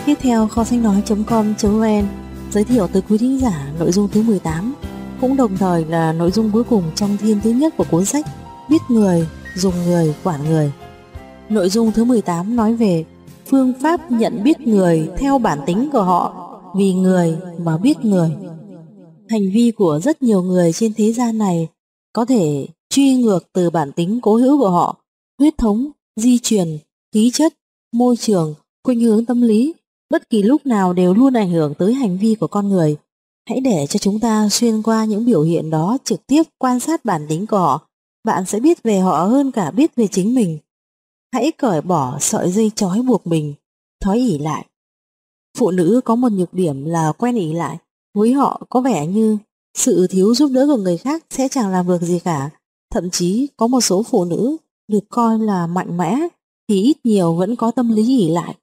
Tiếp theo, kho sách nói.com.vn giới thiệu tới quý thính giả nội dung thứ 18, cũng đồng thời là nội dung cuối cùng trong thiên thứ nhất của cuốn sách Biết người, dùng người, quản người. Nội dung thứ 18 nói về phương pháp nhận biết người theo bản tính của họ, vì người mà biết người. Hành vi của rất nhiều người trên thế gian này có thể truy ngược từ bản tính cố hữu của họ, huyết thống, di truyền, khí chất, môi trường, khuynh hướng tâm lý, bất kỳ lúc nào đều luôn ảnh hưởng tới hành vi của con người. Hãy để cho chúng ta xuyên qua những biểu hiện đó, trực tiếp quan sát bản tính của họ, bạn sẽ biết về họ hơn cả biết về chính mình. Hãy cởi bỏ sợi dây trói buộc mình, thói ỷ lại. Phụ nữ có một nhược điểm là quen ỷ lại. Với họ có vẻ như sự thiếu giúp đỡ của người khác sẽ chẳng làm được gì cả. Thậm chí có một số phụ nữ được coi là mạnh mẽ thì ít nhiều vẫn có tâm lý ỷ lại.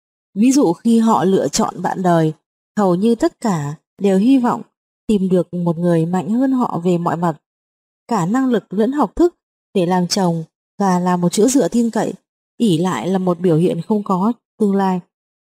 Ví dụ khi họ lựa chọn bạn đời, hầu như tất cả đều hy vọng tìm được một người mạnh hơn họ về mọi mặt, cả năng lực lẫn học thức, để làm chồng và là một chỗ dựa tin cậy. Ỷ lại là một biểu hiện không có tương lai.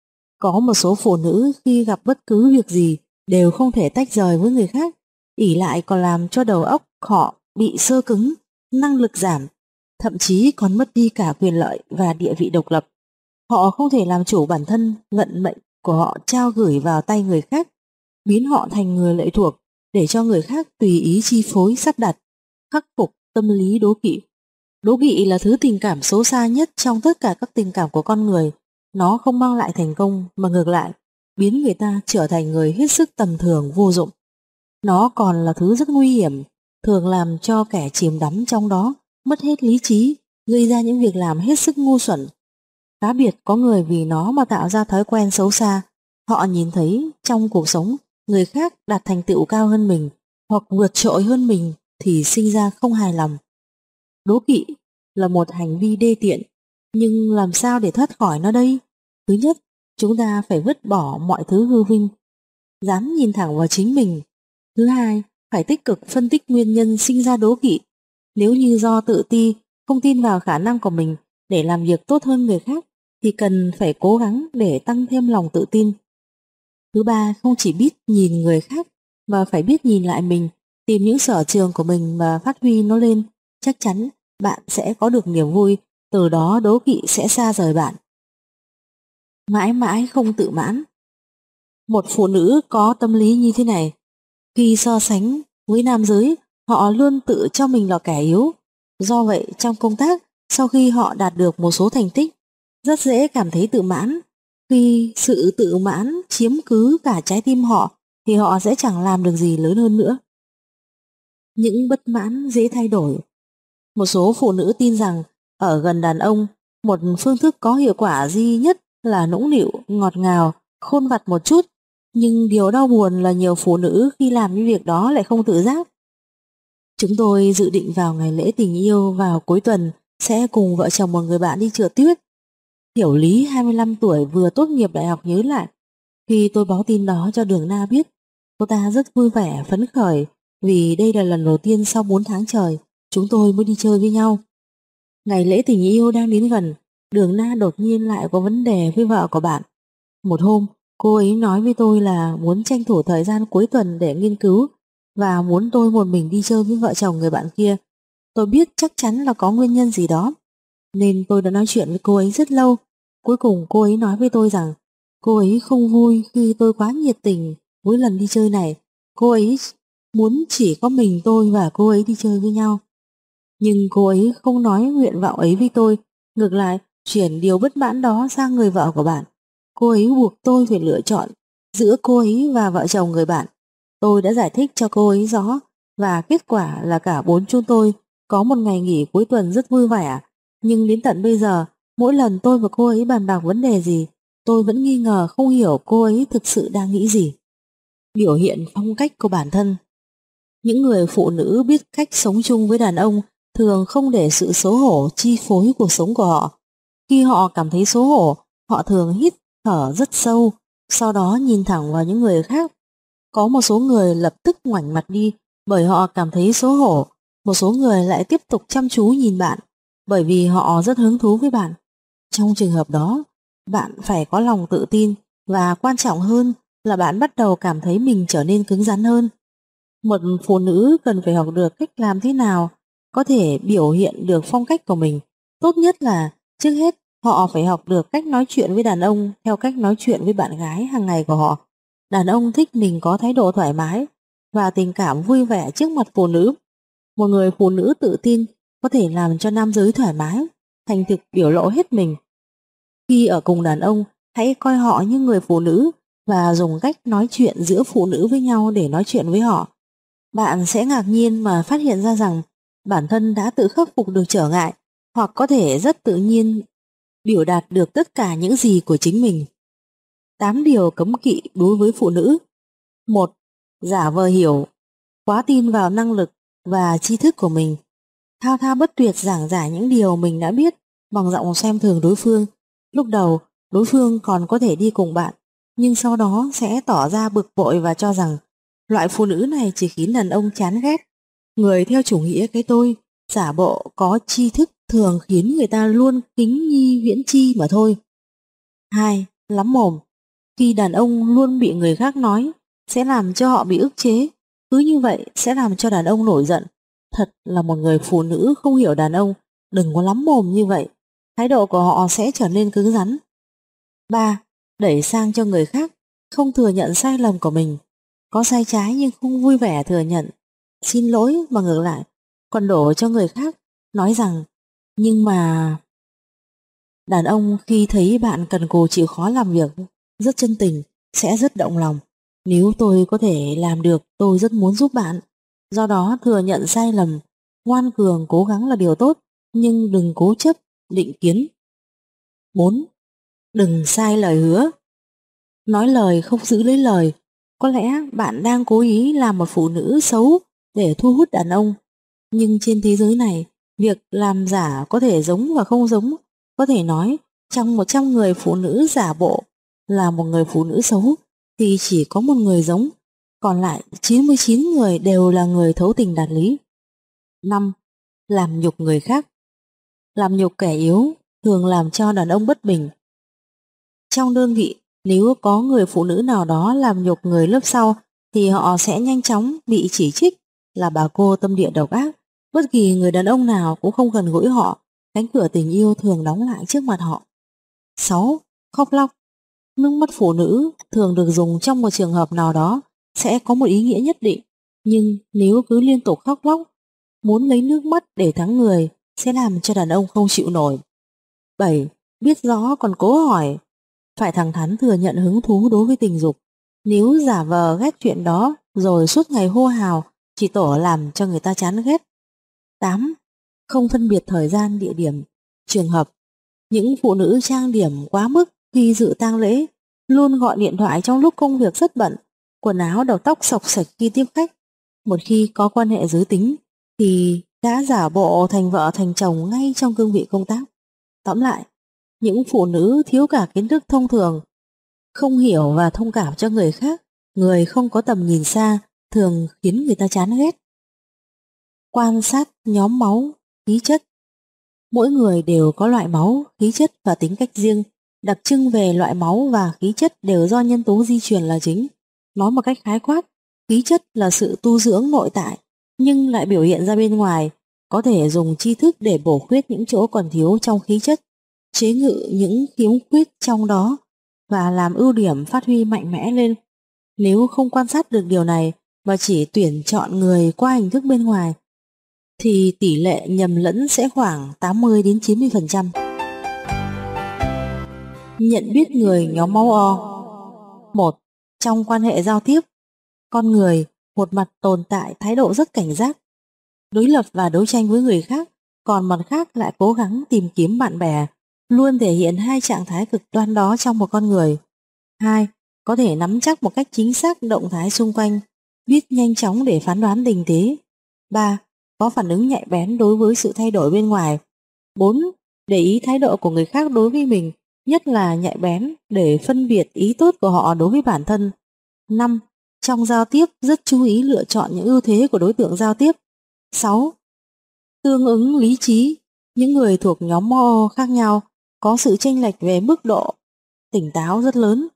Có một số phụ nữ khi gặp bất cứ việc gì đều không thể tách rời với người khác. Ỷ lại còn làm cho đầu óc họ bị xơ cứng, năng lực giảm, thậm chí còn mất đi cả quyền lợi và địa vị độc lập. Họ không thể làm chủ bản thân, vận mệnh của họ trao gửi vào tay người khác, biến họ thành người lệ thuộc để cho người khác tùy ý chi phối sắp đặt. Khắc phục tâm lý đố kỵ. Đố kỵ là thứ tình cảm xấu xa nhất trong tất cả các tình cảm của con người. Nó không mang lại thành công mà ngược lại biến người ta trở thành người hết sức tầm thường, vô dụng. Nó còn là thứ rất nguy hiểm, thường làm cho kẻ chìm đắm trong đó mất hết lý trí, gây ra những việc làm hết sức ngu xuẩn. Cá biệt có người vì nó mà tạo ra thói quen xấu xa. Họ nhìn thấy trong cuộc sống người khác đạt thành tựu cao hơn mình hoặc vượt trội hơn mình thì sinh ra không hài lòng. Đố kỵ là một hành vi đê tiện, nhưng làm sao để thoát khỏi nó đây? Thứ nhất, chúng ta phải vứt bỏ mọi thứ hư vinh, dám nhìn thẳng vào chính mình. Thứ hai, phải tích cực phân tích nguyên nhân sinh ra đố kỵ. Nếu như do tự ti, không tin vào khả năng của mình để làm việc tốt hơn người khác, thì cần phải cố gắng để tăng thêm lòng tự tin. Thứ ba, không chỉ biết nhìn người khác mà phải biết nhìn lại mình, tìm những sở trường của mình và phát huy nó lên. Chắc chắn bạn sẽ có được niềm vui, từ đó đố kỵ sẽ xa rời bạn. Mãi mãi không tự mãn. Một phụ nữ có tâm lý như thế này, khi so sánh với nam giới, họ luôn tự cho mình là kẻ yếu. Do vậy, trong công tác, sau khi họ đạt được một số thành tích, rất dễ cảm thấy tự mãn. Khi sự tự mãn chiếm cứ cả trái tim họ, thì họ sẽ chẳng làm được gì lớn hơn nữa. Những bất mãn dễ thay đổi. Một số phụ nữ tin rằng ở gần đàn ông, một phương thức có hiệu quả duy nhất là nũng nịu, ngọt ngào, khôn vặt một chút. Nhưng điều đau buồn là nhiều phụ nữ khi làm những việc đó lại không tự giác. Chúng tôi dự định vào ngày lễ tình yêu vào cuối tuần sẽ cùng vợ chồng một người bạn đi trượt tuyết. Hiểu Lý 25 tuổi vừa tốt nghiệp đại học nhớ lại, khi tôi báo tin đó cho Đường Na biết, cô ta rất vui vẻ, phấn khởi vì đây là lần đầu tiên sau 4 tháng trời chúng tôi mới đi chơi với nhau. Ngày lễ tình yêu đang đến gần, Đường Na đột nhiên lại có vấn đề với vợ của bạn. Một hôm, cô ấy nói với tôi là muốn tranh thủ thời gian cuối tuần để nghiên cứu và muốn tôi một mình đi chơi với vợ chồng người bạn kia. Tôi biết chắc chắn là có nguyên nhân gì đó, nên tôi đã nói chuyện với cô ấy rất lâu. Cuối cùng cô ấy nói với tôi rằng cô ấy không vui khi tôi quá nhiệt tình với lần đi chơi này. Cô ấy muốn chỉ có mình tôi và cô ấy đi chơi với nhau. Nhưng cô ấy không nói nguyện vọng ấy với tôi, ngược lại chuyển điều bất mãn đó sang người vợ của bạn. Cô ấy buộc tôi phải lựa chọn giữa cô ấy và vợ chồng người bạn. Tôi đã giải thích cho cô ấy rõ, và kết quả là cả 4 chúng tôi có một ngày nghỉ cuối tuần rất vui vẻ. Nhưng đến tận bây giờ, mỗi lần tôi và cô ấy bàn bạc vấn đề gì, tôi vẫn nghi ngờ không hiểu cô ấy thực sự đang nghĩ gì. Biểu hiện phong cách của bản thân. Những người phụ nữ biết cách sống chung với đàn ông thường không để sự xấu hổ chi phối cuộc sống của họ. Khi họ cảm thấy xấu hổ, họ thường hít thở rất sâu, sau đó nhìn thẳng vào những người khác. Có một số người lập tức ngoảnh mặt đi bởi họ cảm thấy xấu hổ, một số người lại tiếp tục chăm chú nhìn bạn bởi vì họ rất hứng thú với bạn. Trong trường hợp đó, bạn phải có lòng tự tin và quan trọng hơn là bạn bắt đầu cảm thấy mình trở nên cứng rắn hơn. Một phụ nữ cần phải học được cách làm thế nào có thể biểu hiện được phong cách của mình. Tốt nhất là trước hết họ phải học được cách nói chuyện với đàn ông theo cách nói chuyện với bạn gái hàng ngày của họ. Đàn ông thích mình có thái độ thoải mái và tình cảm vui vẻ trước mặt phụ nữ. Một người phụ nữ tự tin có thể làm cho nam giới thoải mái, thành thực biểu lộ hết mình. Khi ở cùng đàn ông, hãy coi họ như người phụ nữ và dùng cách nói chuyện giữa phụ nữ với nhau để nói chuyện với họ. Bạn sẽ ngạc nhiên mà phát hiện ra rằng bản thân đã tự khắc phục được trở ngại, hoặc có thể rất tự nhiên biểu đạt được tất cả những gì của chính mình. 8 điều cấm kỵ đối với phụ nữ. 1. Giả vờ hiểu, quá tin vào năng lực và tri thức của mình. Thao thao bất tuyệt giảng giải những điều mình đã biết bằng giọng xem thường đối phương. Lúc đầu, đối phương còn có thể đi cùng bạn, nhưng sau đó sẽ tỏ ra bực bội và cho rằng loại phụ nữ này chỉ khiến đàn ông chán ghét. Người theo chủ nghĩa cái tôi, giả bộ có tri thức thường khiến người ta luôn kính nhi viễn chi mà thôi. 2. Lắm mồm. Khi đàn ông luôn bị người khác nói, sẽ làm cho họ bị ức chế. Cứ như vậy sẽ làm cho đàn ông nổi giận. Thật là một người phụ nữ không hiểu đàn ông, đừng có lắm mồm như vậy. Thái độ của họ sẽ trở nên cứng rắn. 3. Đẩy sang cho người khác, không thừa nhận sai lầm của mình. Có sai trái nhưng không vui vẻ thừa nhận, xin lỗi mà ngược lại, còn đổ cho người khác, nói rằng nhưng mà... Đàn ông khi thấy bạn cần cù chịu khó làm việc, rất chân tình, sẽ rất động lòng. Nếu tôi có thể làm được, tôi rất muốn giúp bạn. Do đó thừa nhận sai lầm, ngoan cường cố gắng là điều tốt, nhưng đừng cố chấp, định kiến. 4. Đừng sai lời hứa. Nói lời không giữ lấy lời. Có lẽ bạn đang cố ý làm một phụ nữ xấu để thu hút đàn ông. Nhưng trên thế giới này, việc làm giả có thể giống và không giống. Có thể nói, trong 100 người phụ nữ giả bộ là một người phụ nữ xấu, thì chỉ có một người giống. Còn lại 99 người đều là người thấu tình đạt lý. 5. Làm nhục người khác. Làm nhục kẻ yếu thường làm cho đàn ông bất bình. Trong đơn vị, nếu có người phụ nữ nào đó làm nhục người lớp sau thì họ sẽ nhanh chóng bị chỉ trích là bà cô tâm địa độc ác. Bất kỳ người đàn ông nào cũng không gần gũi họ, cánh cửa tình yêu thường đóng lại trước mặt họ. 6. Khóc lóc. Nước mắt phụ nữ thường được dùng trong một trường hợp nào đó sẽ có một ý nghĩa nhất định, nhưng nếu cứ liên tục khóc lóc, muốn lấy nước mắt để thắng người sẽ làm cho đàn ông không chịu nổi. 7. Biết rõ còn cố hỏi. Phải thẳng thắn thừa nhận hứng thú đối với tình dục. Nếu giả vờ ghét chuyện đó rồi suốt ngày hô hào, chỉ tổ làm cho người ta chán ghét. 8. Không phân biệt thời gian, địa điểm, trường hợp. Những phụ nữ trang điểm quá mức khi dự tang lễ, luôn gọi điện thoại trong lúc công việc rất bận, quần áo đầu tóc xộc xệch khi tiếp khách. Một khi có quan hệ giới tính thì đã giả bộ thành vợ thành chồng ngay trong cương vị công tác. Tóm lại, những phụ nữ thiếu cả kiến thức thông thường, không hiểu và thông cảm cho người khác, người không có tầm nhìn xa, thường khiến người ta chán ghét. Quan sát nhóm máu, khí chất. Mỗi người đều có loại máu, khí chất và tính cách riêng. Đặc trưng về loại máu và khí chất đều do nhân tố di truyền là chính. Nói một cách khái quát, khí chất là sự tu dưỡng nội tại, nhưng lại biểu hiện ra bên ngoài, có thể dùng tri thức để bổ khuyết những chỗ còn thiếu trong khí chất, chế ngự những khiếm khuyết trong đó và làm ưu điểm phát huy mạnh mẽ lên. Nếu không quan sát được điều này mà chỉ tuyển chọn người qua hình thức bên ngoài thì tỷ lệ nhầm lẫn sẽ khoảng 80 đến 90%. Nhận biết người nhóm máu O. 1. Trong quan hệ giao tiếp, con người một mặt tồn tại thái độ rất cảnh giác, đối lập và đấu tranh với người khác, còn mặt khác lại cố gắng tìm kiếm bạn bè, luôn thể hiện hai trạng thái cực đoan đó trong một con người. 2. Có thể nắm chắc một cách chính xác động thái xung quanh, biết nhanh chóng để phán đoán tình thế. 3. Có phản ứng nhạy bén đối với sự thay đổi bên ngoài. 4. Để ý thái độ của người khác đối với mình, nhất là nhạy bén để phân biệt ý tốt của họ đối với bản thân. 5. Trong giao tiếp rất chú ý lựa chọn những ưu thế của đối tượng giao tiếp. 6. Tương ứng lý trí. Những người thuộc nhóm O khác nhau có sự chênh lệch về mức độ tỉnh táo rất lớn.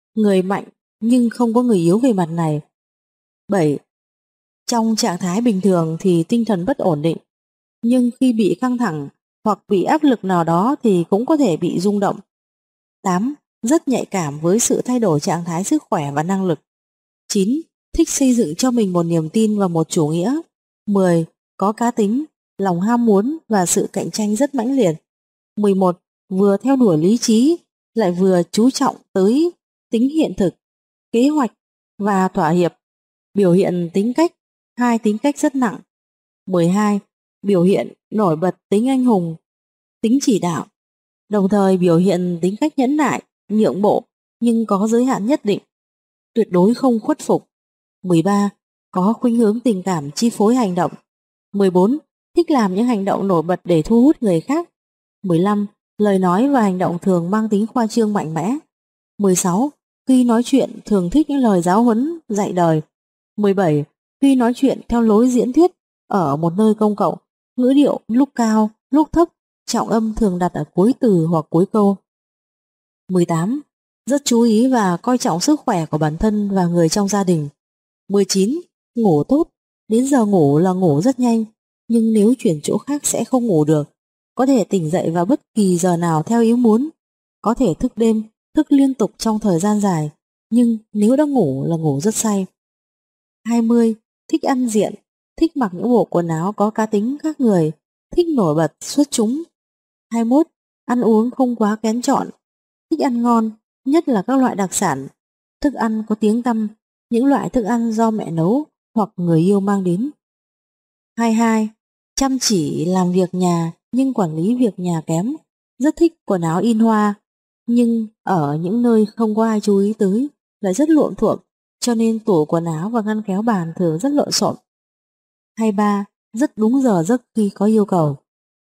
người mạnh nhưng không có người yếu về mặt này. 7. Trong trạng thái bình thường thì tinh thần bất ổn định, nhưng khi bị căng thẳng hoặc bị áp lực nào đó thì cũng có thể bị rung động. 8. Rất nhạy cảm với sự thay đổi trạng thái sức khỏe và năng lực. 9. Thích xây dựng cho mình một niềm tin và một chủ nghĩa. 10. Có cá tính, lòng ham muốn và sự cạnh tranh rất mãnh liệt. 11. Vừa theo đuổi lý trí lại vừa chú trọng tới tính hiện thực, kế hoạch và thỏa hiệp. Biểu hiện tính cách, hai tính cách rất nặng. 12. Biểu hiện nổi bật tính anh hùng, tính chỉ đạo, đồng thời biểu hiện tính cách nhẫn nại, nhượng bộ nhưng có giới hạn nhất định, tuyệt đối không khuất phục. 13. Có khuynh hướng tình cảm chi phối hành động. 14. Thích làm những hành động nổi bật để thu hút người khác. 15. Lời nói và hành động thường mang tính khoa trương mạnh mẽ. 16. Khi nói chuyện thường thích những lời giáo huấn, dạy đời. 17. Khi nói chuyện theo lối diễn thuyết ở một nơi công cộng, ngữ điệu lúc cao, lúc thấp, trọng âm thường đặt ở cuối từ hoặc cuối câu. 18. Rất chú ý và coi trọng sức khỏe của bản thân và người trong gia đình. 19. Ngủ tốt, đến giờ ngủ là ngủ rất nhanh, nhưng nếu chuyển chỗ khác sẽ không ngủ được. Có thể tỉnh dậy vào bất kỳ giờ nào theo ý muốn. Có thể thức đêm, thức liên tục trong thời gian dài, nhưng nếu đã ngủ là ngủ rất say. 20. Thích ăn diện, thích mặc những bộ quần áo có cá tính khác người, thích nổi bật, xuất chúng. 21. Ăn uống không quá kén chọn, thích ăn ngon, nhất là các loại đặc sản, thức ăn có tiếng tăm, những loại thức ăn do mẹ nấu hoặc người yêu mang đến. 22. Chăm chỉ làm việc nhà nhưng quản lý việc nhà kém, rất thích quần áo in hoa, nhưng ở những nơi không có ai chú ý tới lại rất lộn thuộm, cho nên tủ quần áo và ngăn kéo bàn thường rất lộn xộn. 23. Rất đúng giờ giấc khi có yêu cầu.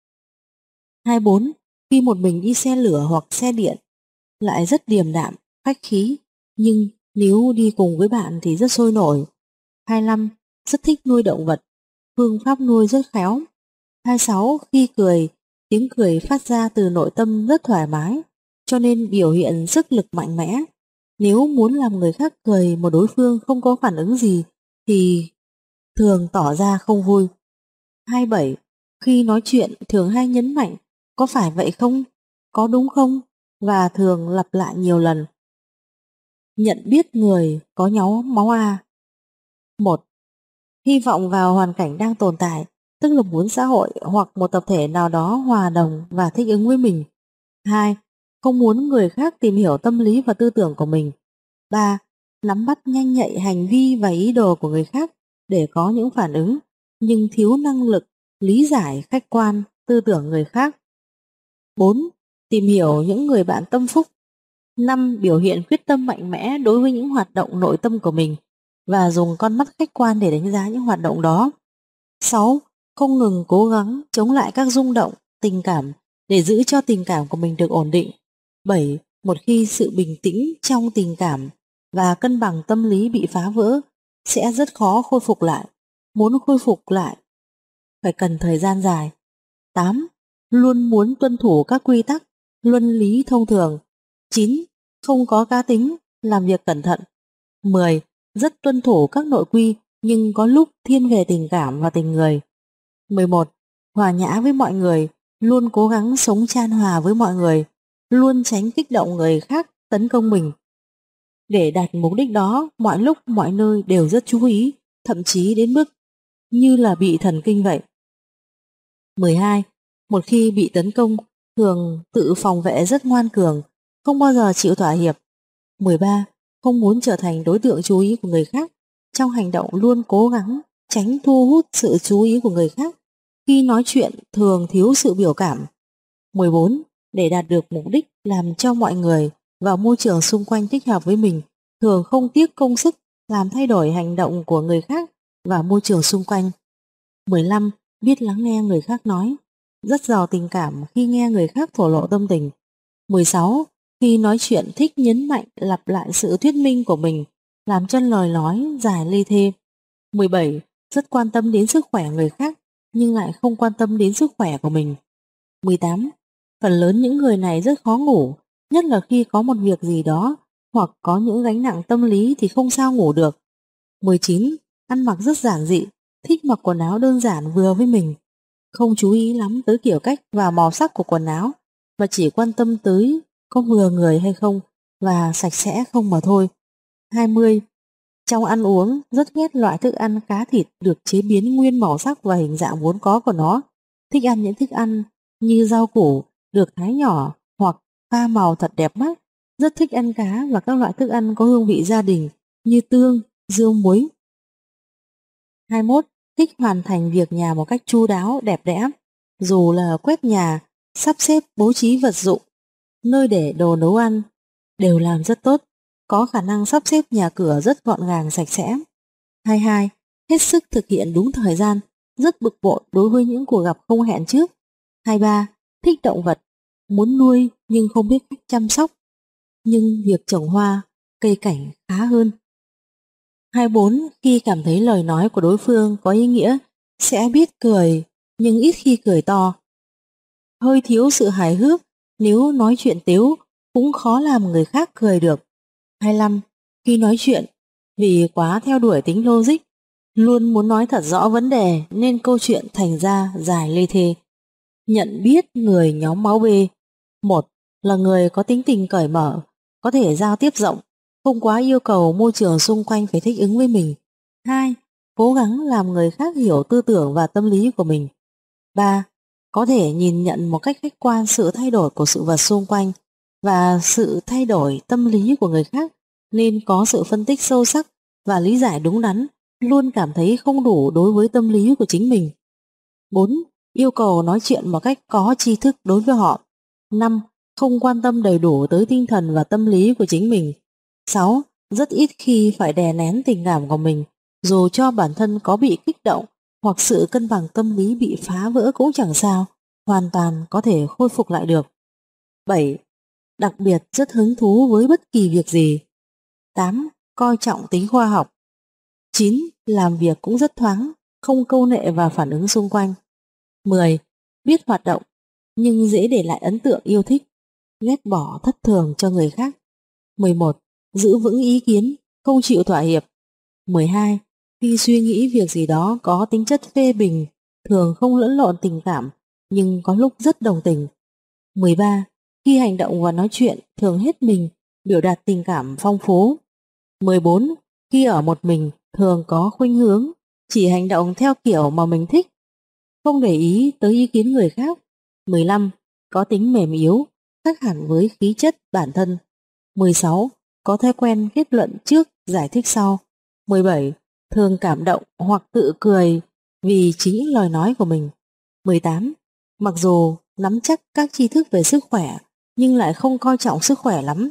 24. Khi một mình đi xe lửa hoặc xe điện lại rất điềm đạm, khách khí, nhưng nếu đi cùng với bạn thì rất sôi nổi. 25. Rất thích nuôi động vật, phương pháp nuôi rất khéo. 26. Khi cười, tiếng cười phát ra từ nội tâm rất thoải mái, cho nên biểu hiện sức lực mạnh mẽ. Nếu muốn làm người khác cười mà đối phương không có phản ứng gì thì thường tỏ ra không vui. 27. Khi nói chuyện thường hay nhấn mạnh có phải vậy không? Có đúng không? Và thường lặp lại nhiều lần. Nhận biết người có nhóm máu A. 1. Hy vọng vào hoàn cảnh đang tồn tại, tức là muốn xã hội hoặc một tập thể nào đó hòa đồng và thích ứng với mình. 2. Không muốn người khác tìm hiểu tâm lý và tư tưởng của mình. 3. Nắm bắt nhanh nhạy hành vi và ý đồ của người khác để có những phản ứng, nhưng thiếu năng lực lý giải khách quan tư tưởng người khác. 4. Tìm hiểu những người bạn tâm phúc. 5. Biểu hiện quyết tâm mạnh mẽ đối với những hoạt động nội tâm của mình và dùng con mắt khách quan để đánh giá những hoạt động đó. 6. Không ngừng cố gắng chống lại các rung động, tình cảm để giữ cho tình cảm của mình được ổn định. 7. Một khi sự bình tĩnh trong tình cảm và cân bằng tâm lý bị phá vỡ sẽ rất khó khôi phục lại. Muốn khôi phục lại phải cần thời gian dài. 8. Luôn muốn tuân thủ các quy tắc, luân lý thông thường. 9. Không có cá tính, làm việc cẩn thận. 10. Rất tuân thủ các nội quy nhưng có lúc thiên về tình cảm và tình người. 11. Hòa nhã với mọi người, luôn cố gắng sống chan hòa với mọi người, luôn tránh kích động người khác tấn công mình. Để đạt mục đích đó, mọi lúc mọi nơi đều rất chú ý, thậm chí đến mức như là bị thần kinh vậy. 12. Một khi bị tấn công, thường tự phòng vệ rất ngoan cường, không bao giờ chịu thỏa hiệp. 13. Không muốn trở thành đối tượng chú ý của người khác, trong hành động luôn cố gắng tránh thu hút sự chú ý của người khác. Khi nói chuyện thường thiếu sự biểu cảm. 14. Để đạt được mục đích làm cho mọi người và môi trường xung quanh thích hợp với mình, thường không tiếc công sức làm thay đổi hành động của người khác và môi trường xung quanh. 15. Biết lắng nghe người khác nói, rất giàu tình cảm khi nghe người khác thổ lộ tâm tình. 16. Khi nói chuyện thích nhấn mạnh lặp lại sự thuyết minh của mình, làm cho lời nói dài lê thê. 17. Rất quan tâm đến sức khỏe người khác nhưng lại không quan tâm đến sức khỏe của mình. 18. Phần lớn những người này rất khó ngủ, nhất là khi có một việc gì đó hoặc có những gánh nặng tâm lý thì không sao ngủ được. 19. Ăn mặc rất giản dị, thích mặc quần áo đơn giản vừa với mình, không chú ý lắm tới kiểu cách và màu sắc của quần áo, và chỉ quan tâm tới có vừa người hay không và sạch sẽ không mà thôi. 20. Trong ăn uống rất ghét loại thức ăn cá thịt được chế biến nguyên màu sắc và hình dạng vốn có của nó, thích ăn những thức ăn như rau củ được thái nhỏ hoặc pha màu thật đẹp mắt, rất thích ăn cá và các loại thức ăn có hương vị gia đình như tương, dương muối. 21. Thích hoàn thành việc nhà một cách chu đáo, đẹp đẽ, dù là quét nhà, sắp xếp bố trí vật dụng, nơi để đồ nấu ăn, đều làm rất tốt, có khả năng sắp xếp nhà cửa rất gọn gàng sạch sẽ. 22. Hết sức thực hiện đúng thời gian, rất bực bội đối với những cuộc gặp không hẹn trước. 23. Thích động vật, muốn nuôi nhưng không biết cách chăm sóc, nhưng việc trồng hoa, cây cảnh khá hơn. 24. Khi cảm thấy lời nói của đối phương có ý nghĩa, sẽ biết cười, nhưng ít khi cười to. Hơi thiếu sự hài hước, nếu nói chuyện tếu, cũng khó làm người khác cười được. 25. Khi nói chuyện, vì quá theo đuổi tính logic, luôn muốn nói thật rõ vấn đề nên câu chuyện thành ra dài lê thê. Nhận biết người nhóm máu B. 1. Là người có tính tình cởi mở, có thể giao tiếp rộng, không quá yêu cầu môi trường xung quanh phải thích ứng với mình. 2. Cố gắng làm người khác hiểu tư tưởng và tâm lý của mình. 3. Có thể nhìn nhận một cách khách quan sự thay đổi của sự vật xung quanh và sự thay đổi tâm lý của người khác, nên có sự phân tích sâu sắc và lý giải đúng đắn, luôn cảm thấy không đủ đối với tâm lý của chính mình. 4. Yêu cầu nói chuyện một cách có tri thức đối với họ. 5. Không quan tâm đầy đủ tới tinh thần và tâm lý của chính mình. 6. Rất ít khi phải đè nén tình cảm của mình, dù cho bản thân có bị kích động hoặc sự cân bằng tâm lý bị phá vỡ cũng chẳng sao, hoàn toàn có thể khôi phục lại được. 7. Đặc biệt rất hứng thú với bất kỳ việc gì. 8. Coi trọng tính khoa học. 9. Làm việc cũng rất thoáng, không câu nệ và phản ứng xung quanh. 10. Biết hoạt động, nhưng dễ để lại ấn tượng yêu thích, ghét bỏ thất thường cho người khác. 11. Giữ vững ý kiến, không chịu thỏa hiệp. 12. Khi suy nghĩ việc gì đó có tính chất phê bình, thường không lẫn lộn tình cảm, nhưng có lúc rất đồng tình. 13. Khi hành động và nói chuyện thường hết mình, biểu đạt tình cảm phong phú. 14. Khi ở một mình thường có khuynh hướng chỉ hành động theo kiểu mà mình thích, không để ý tới ý kiến người khác. 15. Có tính mềm yếu, khác hẳn với khí chất bản thân. 16. Có thói quen kết luận trước, giải thích sau. 17. Thường cảm động hoặc tự cười vì chính những lời nói của mình. 18. Mặc dù nắm chắc các tri thức về sức khỏe, nhưng lại không coi trọng sức khỏe lắm.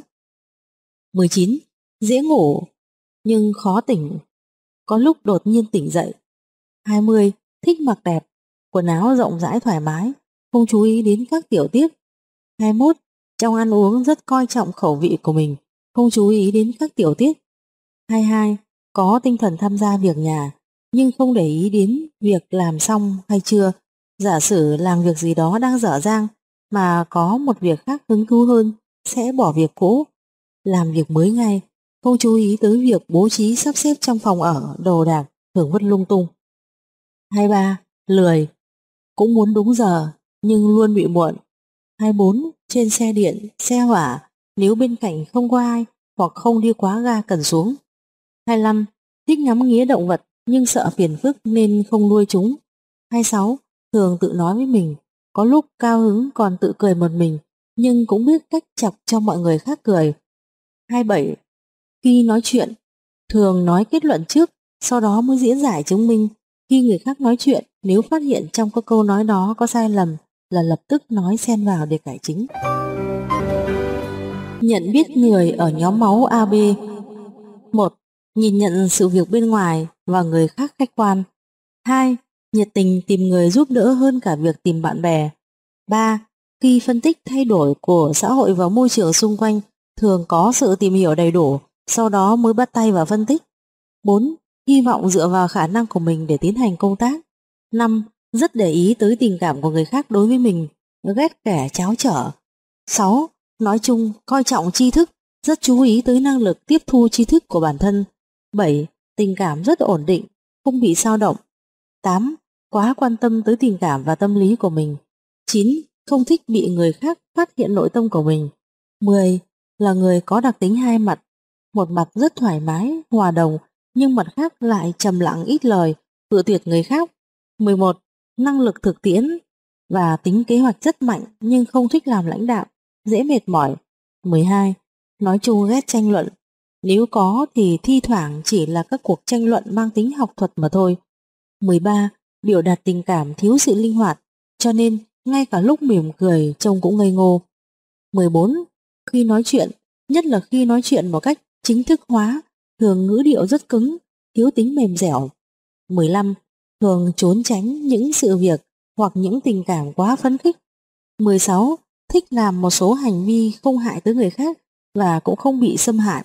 19. Dễ ngủ, nhưng khó tỉnh, có lúc đột nhiên tỉnh dậy. 20. Thích mặc đẹp, quần áo rộng rãi thoải mái, không chú ý đến các tiểu tiết. 21. Trong ăn uống rất coi trọng khẩu vị của mình, không chú ý đến các tiểu tiết. 22. Có tinh thần tham gia việc nhà, nhưng không để ý đến việc làm xong hay chưa. Giả sử làm việc gì đó đang dở dang mà có một việc khác hứng thú hơn, sẽ bỏ việc cũ, làm việc mới ngay, không chú ý tới việc bố trí sắp xếp trong phòng ở, đồ đạc, thường vứt lung tung. 23. Lười, cũng muốn đúng giờ, nhưng luôn bị muộn. 24. Trên xe điện, xe hỏa, nếu bên cạnh không có ai hoặc không đi quá ga cần xuống. 25. Thích ngắm nghía động vật nhưng sợ phiền phức nên không nuôi chúng. 26. Thường tự nói với mình, có lúc cao hứng còn tự cười một mình, nhưng cũng biết cách chọc cho mọi người khác cười. 27. Khi nói chuyện, thường nói kết luận trước, sau đó mới diễn giải chứng minh. Khi người khác nói chuyện, nếu phát hiện trong các câu nói đó có sai lầm, là lập tức nói xen vào để cải chính. Nhận biết người ở nhóm máu AB. 1. Nhìn nhận sự việc bên ngoài và người khác khách quan. 2. Nhiệt tình tìm người giúp đỡ hơn cả việc tìm bạn bè. 3. Khi phân tích thay đổi của xã hội và môi trường xung quanh, thường có sự tìm hiểu đầy đủ, sau đó mới bắt tay vào phân tích. 4. Hy vọng dựa vào khả năng của mình để tiến hành công tác. 5. Rất để ý tới tình cảm của người khác đối với mình, ghét kẻ tráo trở. 6. Nói chung coi trọng tri thức, rất chú ý tới năng lực tiếp thu tri thức của bản thân. 7. Tình cảm rất ổn định, không bị xao động. 8. Quá quan tâm tới tình cảm và tâm lý của mình. 9. Không thích bị người khác phát hiện nội tâm của mình. 10. Là người có đặc tính hai mặt. Một mặt rất thoải mái, hòa đồng, nhưng mặt khác lại trầm lặng ít lời, cự tuyệt người khác. 11. Năng lực thực tiễn và tính kế hoạch rất mạnh nhưng không thích làm lãnh đạo, dễ mệt mỏi. 12. Nói chung ghét tranh luận. Nếu có thì thi thoảng chỉ là các cuộc tranh luận mang tính học thuật mà thôi. 13. Biểu đạt tình cảm thiếu sự linh hoạt, cho nên ngay cả lúc mỉm cười trông cũng ngây ngô. 14. Khi nói chuyện, nhất là khi nói chuyện một cách chính thức hóa, thường ngữ điệu rất cứng, thiếu tính mềm dẻo. 15. Thường trốn tránh những sự việc hoặc những tình cảm quá phấn khích. 16. Thích làm một số hành vi không hại tới người khác và cũng không bị xâm hại.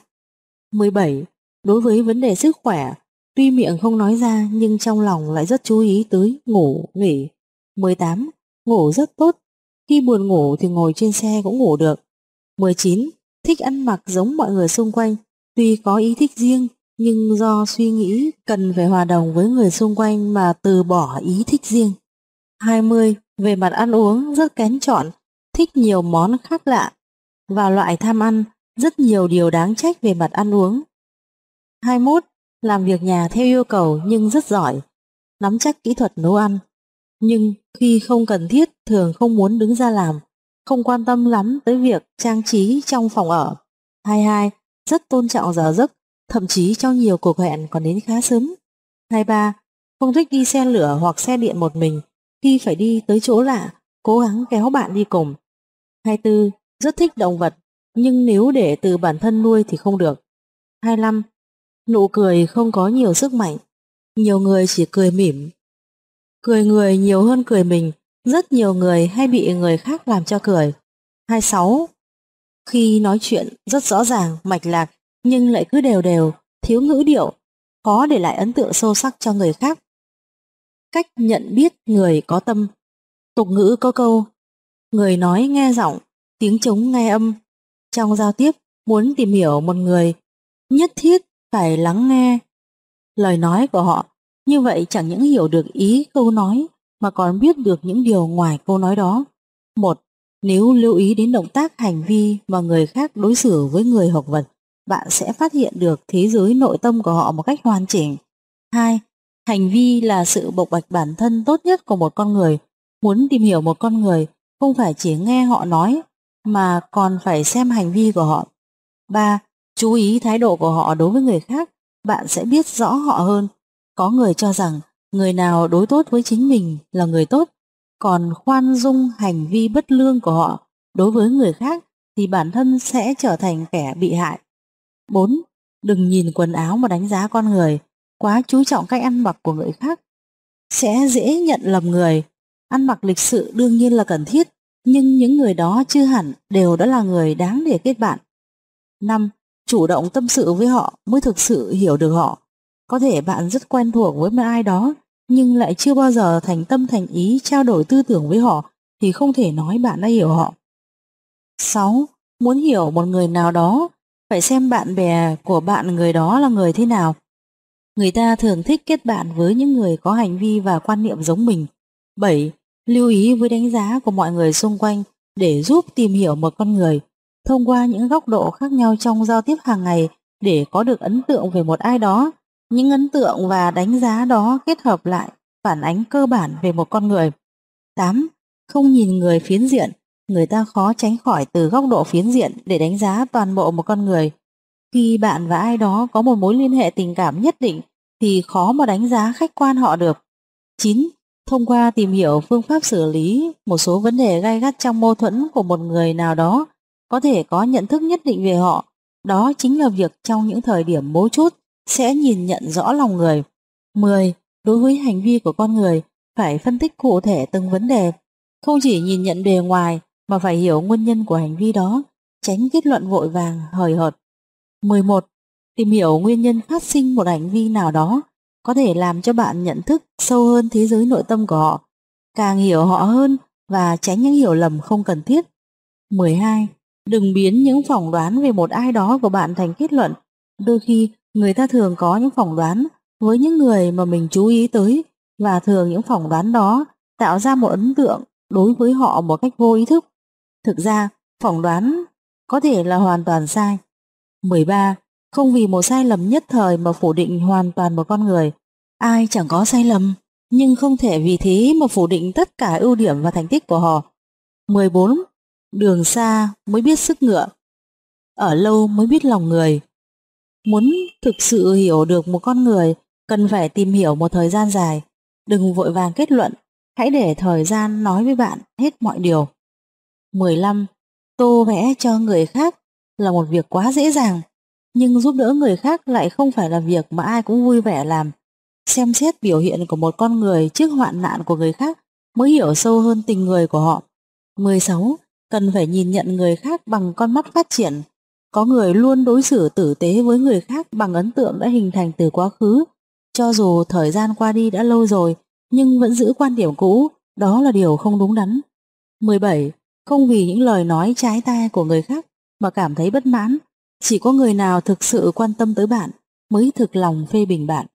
17. Đối với vấn đề sức khỏe, tuy miệng không nói ra nhưng trong lòng lại rất chú ý tới ngủ, nghỉ. 18. Ngủ rất tốt, khi buồn ngủ thì ngồi trên xe cũng ngủ được. 19. Thích ăn mặc giống mọi người xung quanh, tuy có ý thích riêng nhưng do suy nghĩ cần phải hòa đồng với người xung quanh mà từ bỏ ý thích riêng. 20. Về mặt ăn uống rất kén chọn, thích nhiều món khác lạ, và loại tham ăn, rất nhiều điều đáng trách về mặt ăn uống. 21. Làm việc nhà theo yêu cầu nhưng rất giỏi, nắm chắc kỹ thuật nấu ăn, nhưng khi không cần thiết thường không muốn đứng ra làm, không quan tâm lắm tới việc trang trí trong phòng ở. 22. Rất tôn trọng giờ giấc, thậm chí trong nhiều cuộc hẹn còn đến khá sớm. 23. Không thích đi xe lửa hoặc xe điện một mình, khi phải đi tới chỗ lạ, cố gắng kéo bạn đi cùng. 24. Rất thích động vật, nhưng nếu để từ bản thân nuôi thì không được. 25. Nụ cười không có nhiều sức mạnh, nhiều người chỉ cười mỉm. Cười người nhiều hơn cười mình, rất nhiều người hay bị người khác làm cho cười. 26. Khi nói chuyện rất rõ ràng, mạch lạc, nhưng lại cứ đều đều, thiếu ngữ điệu, khó để lại ấn tượng sâu sắc cho người khác. Cách nhận biết người có tâm. Tục ngữ có câu, người nói nghe giọng, tiếng trống nghe âm. Trong giao tiếp, muốn tìm hiểu một người, nhất thiết phải lắng nghe lời nói của họ. Như vậy chẳng những hiểu được ý câu nói mà còn biết được những điều ngoài câu nói đó. 1. Nếu lưu ý đến động tác hành vi mà người khác đối xử với người hoặc vật, bạn sẽ phát hiện được thế giới nội tâm của họ một cách hoàn chỉnh. 2. Hành vi là sự bộc bạch bản thân tốt nhất của một con người. Muốn tìm hiểu một con người, không phải chỉ nghe họ nói, mà còn phải xem hành vi của họ. 3. Chú ý thái độ của họ đối với người khác, bạn sẽ biết rõ họ hơn. Có người cho rằng người nào đối tốt với chính mình là người tốt, còn khoan dung hành vi bất lương của họ đối với người khác thì bản thân sẽ trở thành kẻ bị hại. 4. Đừng nhìn quần áo mà đánh giá con người, quá chú trọng cách ăn mặc của người khác sẽ dễ nhận lầm người. Ăn mặc lịch sự đương nhiên là cần thiết, nhưng những người đó chưa hẳn đều đã là người đáng để kết bạn. 5. Chủ động tâm sự với họ mới thực sự hiểu được họ. Có thể bạn rất quen thuộc với một ai đó, nhưng lại chưa bao giờ thành tâm thành ý trao đổi tư tưởng với họ thì không thể nói bạn đã hiểu họ. 6. Muốn hiểu một người nào đó, phải xem bạn bè của bạn người đó là người thế nào. Người ta thường thích kết bạn với những người có hành vi và quan niệm giống mình. 7. Lưu ý với đánh giá của mọi người xung quanh để giúp tìm hiểu một con người thông qua những góc độ khác nhau trong giao tiếp hàng ngày để có được ấn tượng về một ai đó. Những ấn tượng và đánh giá đó kết hợp lại phản ánh cơ bản về một con người. 8. Không nhìn người phiến diện, người ta khó tránh khỏi từ góc độ phiến diện để đánh giá toàn bộ một con người. Khi bạn và ai đó có một mối liên hệ tình cảm nhất định thì khó mà đánh giá khách quan họ được. 9. Thông qua tìm hiểu phương pháp xử lý một số vấn đề gay gắt trong mâu thuẫn của một người nào đó, có thể có nhận thức nhất định về họ. Đó chính là việc trong những thời điểm mấu chốt sẽ nhìn nhận rõ lòng người. 10. Đối với hành vi của con người, phải phân tích cụ thể từng vấn đề, không chỉ nhìn nhận bề ngoài mà phải hiểu nguyên nhân của hành vi đó, tránh kết luận vội vàng, hời hợt. 11. Tìm hiểu nguyên nhân phát sinh một hành vi nào đó có thể làm cho bạn nhận thức sâu hơn thế giới nội tâm của họ, càng hiểu họ hơn và tránh những hiểu lầm không cần thiết. 12. Đừng biến những phỏng đoán về một ai đó của bạn thành kết luận. Đôi khi người ta thường có những phỏng đoán với những người mà mình chú ý tới, và thường những phỏng đoán đó tạo ra một ấn tượng đối với họ một cách vô ý thức. Thực ra, phỏng đoán có thể là hoàn toàn sai. 13. Không vì một sai lầm nhất thời mà phủ định hoàn toàn một con người. Ai chẳng có sai lầm, nhưng không thể vì thế mà phủ định tất cả ưu điểm và thành tích của họ. 14. Đường xa mới biết sức ngựa, ở lâu mới biết lòng người. Muốn thực sự hiểu được một con người, cần phải tìm hiểu một thời gian dài. Đừng vội vàng kết luận, hãy để thời gian nói với bạn hết mọi điều. 15. Tô vẽ cho người khác là một việc quá dễ dàng, nhưng giúp đỡ người khác lại không phải là việc mà ai cũng vui vẻ làm. Xem xét biểu hiện của một con người trước hoạn nạn của người khác mới hiểu sâu hơn tình người của họ. 16. Cần phải nhìn nhận người khác bằng con mắt phát triển. Có người luôn đối xử tử tế với người khác bằng ấn tượng đã hình thành từ quá khứ. Cho dù thời gian qua đi đã lâu rồi, nhưng vẫn giữ quan điểm cũ, đó là điều không đúng đắn. 17. Không vì những lời nói trái tai của người khác mà cảm thấy bất mãn. Chỉ có người nào thực sự quan tâm tới bạn mới thực lòng phê bình bạn.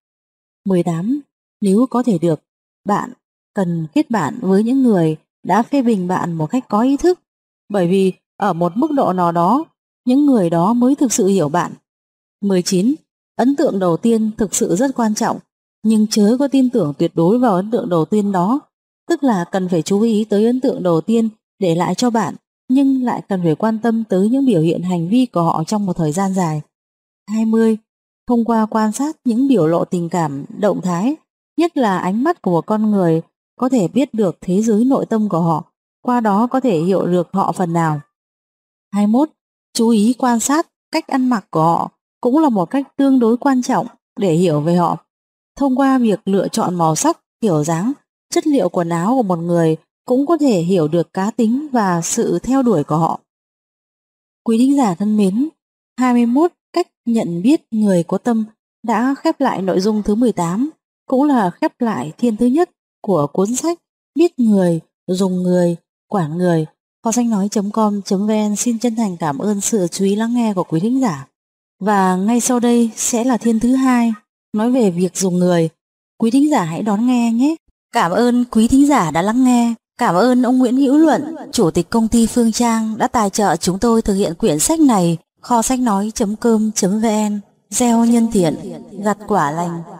18. Nếu có thể được, bạn cần kết bạn với những người đã phê bình bạn một cách có ý thức, bởi vì ở một mức độ nào đó, những người đó mới thực sự hiểu bạn. 19. Ấn tượng đầu tiên thực sự rất quan trọng, nhưng chớ có tin tưởng tuyệt đối vào ấn tượng đầu tiên đó. Tức là cần phải chú ý tới ấn tượng đầu tiên để lại cho bạn, nhưng lại cần phải quan tâm tới những biểu hiện hành vi của họ trong một thời gian dài. 20. Thông qua quan sát những biểu lộ tình cảm, động thái, nhất là ánh mắt của một con người, có thể biết được thế giới nội tâm của họ, qua đó có thể hiểu được họ phần nào. 21. Chú ý quan sát cách ăn mặc của họ cũng là một cách tương đối quan trọng để hiểu về họ. Thông qua việc lựa chọn màu sắc, kiểu dáng, chất liệu quần áo của một người cũng có thể hiểu được cá tính và sự theo đuổi của họ. Quý thính giả thân mến, 21 cách nhận biết người có tâm đã khép lại nội dung thứ 18, cũng là khép lại thiên thứ nhất của cuốn sách Biết người, dùng người, quản người. Kho sách nói.com.vn xin chân thành cảm ơn sự chú ý lắng nghe của quý thính giả. Và ngay sau đây sẽ là thiên thứ hai, nói về việc dùng người. Quý thính giả hãy đón nghe nhé. Cảm ơn quý thính giả đã lắng nghe. Cảm ơn ông Nguyễn Hữu Luận, Chủ tịch công ty Phương Trang đã tài trợ chúng tôi thực hiện quyển sách này. Kho sách nói.com.vn, gieo nhân thiện, gặt quả lành.